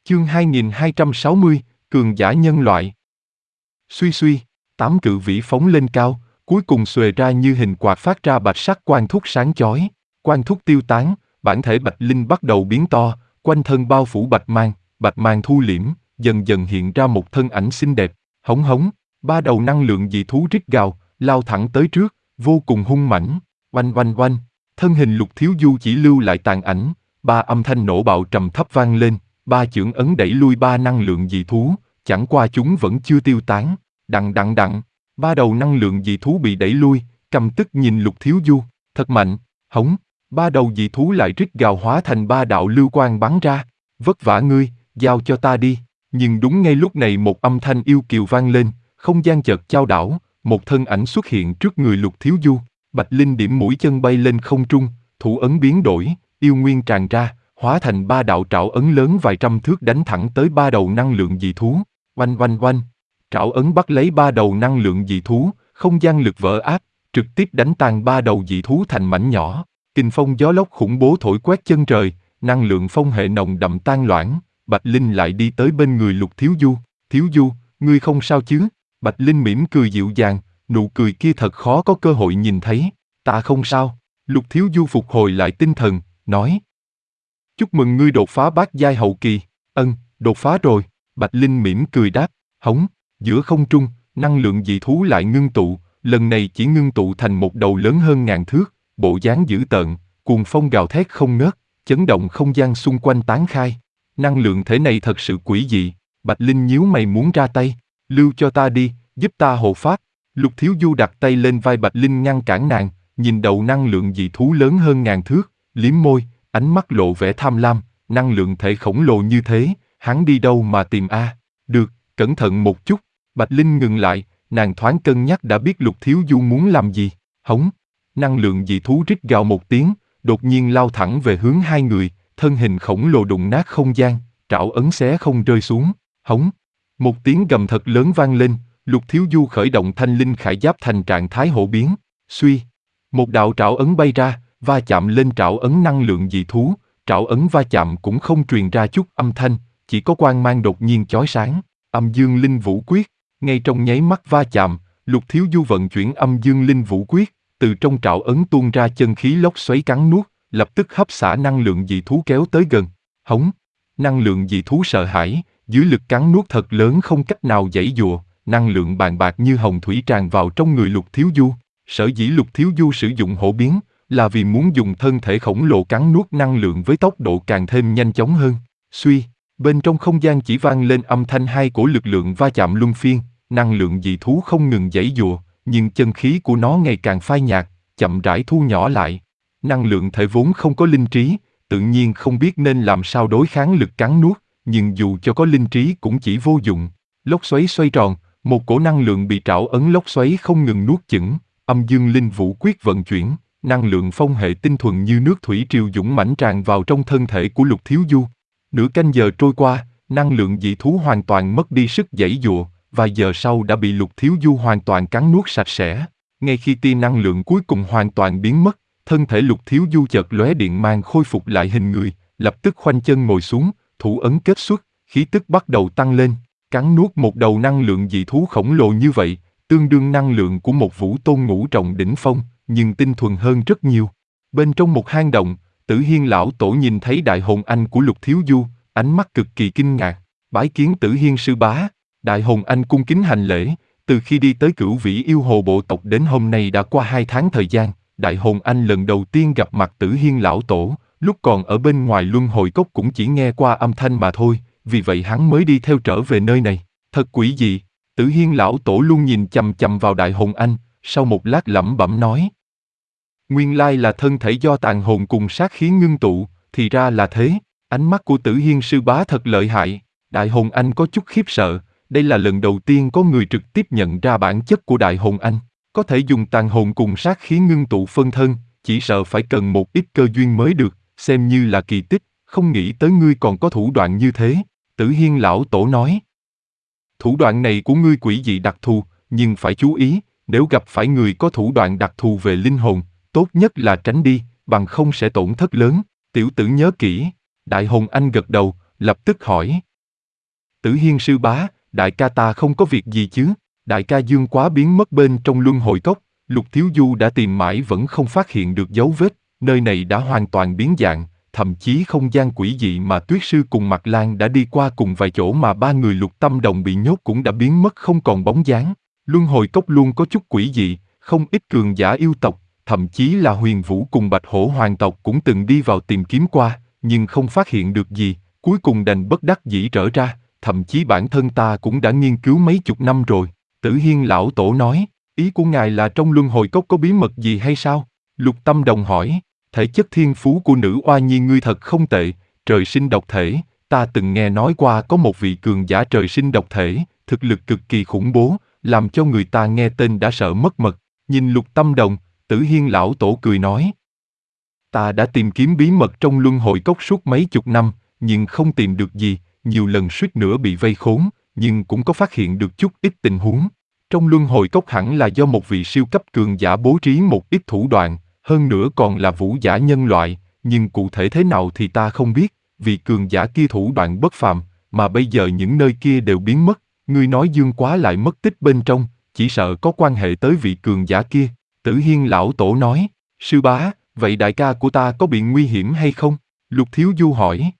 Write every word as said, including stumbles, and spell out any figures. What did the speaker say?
Chương hai nghìn hai trăm sáu mươi, cường giả nhân loại. Suy suy, tám cự vĩ phóng lên cao, cuối cùng xuề ra như hình quạt phát ra bạch sắc quang thúc sáng chói. Quang thúc tiêu tán, bản thể Bạch Linh bắt đầu biến to, quanh thân bao phủ bạch mang, bạch mang thu liễm, dần dần hiện ra một thân ảnh xinh đẹp. Hống hống, ba đầu năng lượng dị thú rít gào, lao thẳng tới trước, vô cùng hung mãnh. Oanh oanh oanh, thân hình Lục Thiếu Du chỉ lưu lại tàn ảnh, ba âm thanh nổ bạo trầm thấp vang lên. Ba chưởng ấn đẩy lui ba năng lượng dị thú, chẳng qua chúng vẫn chưa tiêu tán. Đặng đặng đặng, ba đầu năng lượng dị thú bị đẩy lui, căm tức nhìn Lục Thiếu Du, thật mạnh. Hống, ba đầu dị thú lại rít gào hóa thành ba đạo lưu quang bắn ra. Vất vả ngươi, giao cho ta đi. Nhưng đúng ngay lúc này một âm thanh yêu kiều vang lên, không gian chợt chao đảo, một thân ảnh xuất hiện trước người Lục Thiếu Du. Bạch Linh điểm mũi chân bay lên không trung, thủ ấn biến đổi, yêu nguyên tràn ra, hóa thành ba đạo trảo ấn lớn vài trăm thước đánh thẳng tới ba đầu năng lượng dị thú. Oanh oanh oanh, trảo ấn bắt lấy ba đầu năng lượng dị thú, không gian lực vỡ áp, trực tiếp đánh tan ba đầu dị thú thành mảnh nhỏ. Kình phong gió lốc khủng bố thổi quét chân trời, năng lượng phong hệ nồng đậm tan loãng. Bạch Linh lại đi tới bên người Lục Thiếu Du. Thiếu Du, ngươi không sao chứ? Bạch Linh mỉm cười dịu dàng, nụ cười kia thật khó có cơ hội nhìn thấy. Ta không sao. Lục Thiếu Du phục hồi lại tinh thần, nói. Chúc mừng ngươi đột phá bát giai hậu kỳ. Ân, đột phá rồi. Bạch Linh mỉm cười đáp. Hống, giữa không trung, năng lượng dị thú lại ngưng tụ, lần này chỉ ngưng tụ thành một đầu lớn hơn ngàn thước, bộ dáng dữ tợn, cuồng phong gào thét không ngớt, chấn động không gian xung quanh tán khai. Năng lượng thể này thật sự quỷ dị. Bạch Linh nhíu mày muốn ra tay. Lưu cho ta đi, giúp ta hộ pháp. Lục Thiếu Du đặt tay lên vai Bạch Linh ngăn cản nàng, nhìn đầu năng lượng dị thú lớn hơn ngàn thước, liếm môi, ánh mắt lộ vẻ tham lam. Năng lượng thể khổng lồ như thế, hắn đi đâu mà tìm a? À? Được, cẩn thận một chút. Bạch Linh ngừng lại, nàng thoáng cân nhắc đã biết Lục Thiếu Du muốn làm gì. Hống, năng lượng dị thú rít gào một tiếng, đột nhiên lao thẳng về hướng hai người, thân hình khổng lồ đụng nát không gian, trảo ấn xé không rơi xuống. Hống, một tiếng gầm thật lớn vang lên, Lục Thiếu Du khởi động thanh linh khải giáp thành trạng thái hổ biến. Suy, một đạo trảo ấn bay ra, va chạm lên trảo ấn năng lượng dị thú. Trảo ấn va chạm cũng không truyền ra chút âm thanh, chỉ có quang mang đột nhiên chói sáng. Âm dương linh vũ quyết, ngay trong nháy mắt va chạm, Lục Thiếu Du vận chuyển âm dương linh vũ quyết, từ trong trảo ấn tuôn ra chân khí lốc xoáy cắn nuốt, lập tức hấp xả năng lượng dị thú kéo tới gần. Hống, năng lượng dị thú sợ hãi, dưới lực cắn nuốt thật lớn không cách nào giãy giụa, năng lượng bàn bạc như hồng thủy tràn vào trong người Lục Thiếu Du. Sở dĩ Lục Thiếu Du sử dụng hổ biến, là vì muốn dùng thân thể khổng lồ cắn nuốt năng lượng với tốc độ càng thêm nhanh chóng hơn. Suy, bên trong không gian chỉ vang lên âm thanh hai cổ lực lượng va chạm luân phiên, năng lượng dị thú không ngừng giãy giụa, nhưng chân khí của nó ngày càng phai nhạt, chậm rãi thu nhỏ lại. Năng lượng thể vốn không có linh trí, tự nhiên không biết nên làm sao đối kháng lực cắn nuốt, nhưng dù cho có linh trí cũng chỉ vô dụng. Lốc xoáy xoay tròn, một cổ năng lượng bị trảo ấn lốc xoáy không ngừng nuốt chửng, âm dương linh vũ quyết vận chuyển, năng lượng phong hệ tinh thuần như nước thủy triều dũng mãnh tràn vào trong thân thể của Lục Thiếu Du. Nửa canh giờ trôi qua, năng lượng dị thú hoàn toàn mất đi sức giãy giụa, vài giờ sau đã bị Lục Thiếu Du hoàn toàn cắn nuốt sạch sẽ. Ngay khi tia năng lượng cuối cùng hoàn toàn biến mất, thân thể Lục Thiếu Du chợt lóe điện mang khôi phục lại hình người, lập tức khoanh chân ngồi xuống, thủ ấn kết xuất, khí tức bắt đầu tăng lên, cắn nuốt một đầu năng lượng dị thú khổng lồ như vậy, tương đương năng lượng của một vũ tôn ngũ trọng đỉnh phong, nhưng tinh thuần hơn rất nhiều. Bên trong một hang động, Tử Hiên lão tổ nhìn thấy đại hồn anh của Lục Thiếu Du, ánh mắt cực kỳ kinh ngạc, bái kiến Tử Hiên sư bá. Đại hồn anh cung kính hành lễ, từ khi đi tới Cửu Vĩ yêu hồ bộ tộc đến hôm nay đã qua hai tháng thời gian. Đại hồn anh lần đầu tiên gặp mặt Tử Hiên lão tổ, lúc còn ở bên ngoài luân hồi cốc cũng chỉ nghe qua âm thanh mà thôi, vì vậy hắn mới đi theo trở về nơi này. Thật quỷ dị. Tử Hiên lão tổ luôn nhìn chằm chằm vào đại hồn anh, sau một lát lẩm bẩm nói. Nguyên lai là thân thể do tàn hồn cùng sát khí ngưng tụ, thì ra là thế. Ánh mắt của Tử Hiên sư bá thật lợi hại. Đại hồn anh có chút khiếp sợ, đây là lần đầu tiên có người trực tiếp nhận ra bản chất của đại hồn anh. Có thể dùng tàn hồn cùng sát khí ngưng tụ phân thân, chỉ sợ phải cần một ít cơ duyên mới được, xem như là kỳ tích, không nghĩ tới ngươi còn có thủ đoạn như thế. Tử Hiên lão tổ nói. Thủ đoạn này của ngươi quỷ dị đặc thù, nhưng phải chú ý, nếu gặp phải người có thủ đoạn đặc thù về linh hồn, tốt nhất là tránh đi, bằng không sẽ tổn thất lớn. Tiểu tử nhớ kỹ. Đại hồn anh gật đầu, lập tức hỏi. Tử Hiên sư bá, đại ca ta không có việc gì chứ? Đại ca Dương Quá biến mất bên trong luân hồi cốc, Lục Thiếu Du đã tìm mãi vẫn không phát hiện được dấu vết, nơi này đã hoàn toàn biến dạng, thậm chí không gian quỷ dị mà Tuyết Sư cùng Mạc Lan đã đi qua cùng vài chỗ mà ba người Lục Tâm Đồng bị nhốt cũng đã biến mất không còn bóng dáng. Luân hồi cốc luôn có chút quỷ dị, không ít cường giả yêu tộc, thậm chí là Huyền Vũ cùng Bạch Hổ hoàng tộc cũng từng đi vào tìm kiếm qua, nhưng không phát hiện được gì, cuối cùng đành bất đắc dĩ trở ra, thậm chí bản thân ta cũng đã nghiên cứu mấy chục năm rồi. Tử Hiên lão tổ nói, ý của ngài là trong luân hồi cốc có bí mật gì hay sao? Lục Tâm Đồng hỏi, thể chất thiên phú của nữ oa nhi ngươi thật không tệ, trời sinh độc thể, ta từng nghe nói qua có một vị cường giả trời sinh độc thể, thực lực cực kỳ khủng bố, làm cho người ta nghe tên đã sợ mất mật. Nhìn Lục Tâm Đồng, Tử Hiên lão tổ cười nói, ta đã tìm kiếm bí mật trong luân hồi cốc suốt mấy chục năm, nhưng không tìm được gì, nhiều lần suýt nữa bị vây khốn, nhưng cũng có phát hiện được chút ít tình huống. Trong luân hồi cốc hẳn là do một vị siêu cấp cường giả bố trí một ít thủ đoạn, hơn nữa còn là vũ giả nhân loại, nhưng cụ thể thế nào thì ta không biết, vì cường giả kia thủ đoạn bất phàm, mà bây giờ những nơi kia đều biến mất, ngươi nói Dương Quá lại mất tích bên trong, chỉ sợ có quan hệ tới vị cường giả kia. Tử Hiên lão tổ nói, sư bá, vậy đại ca của ta có bị nguy hiểm hay không? Lục Thiếu Du hỏi.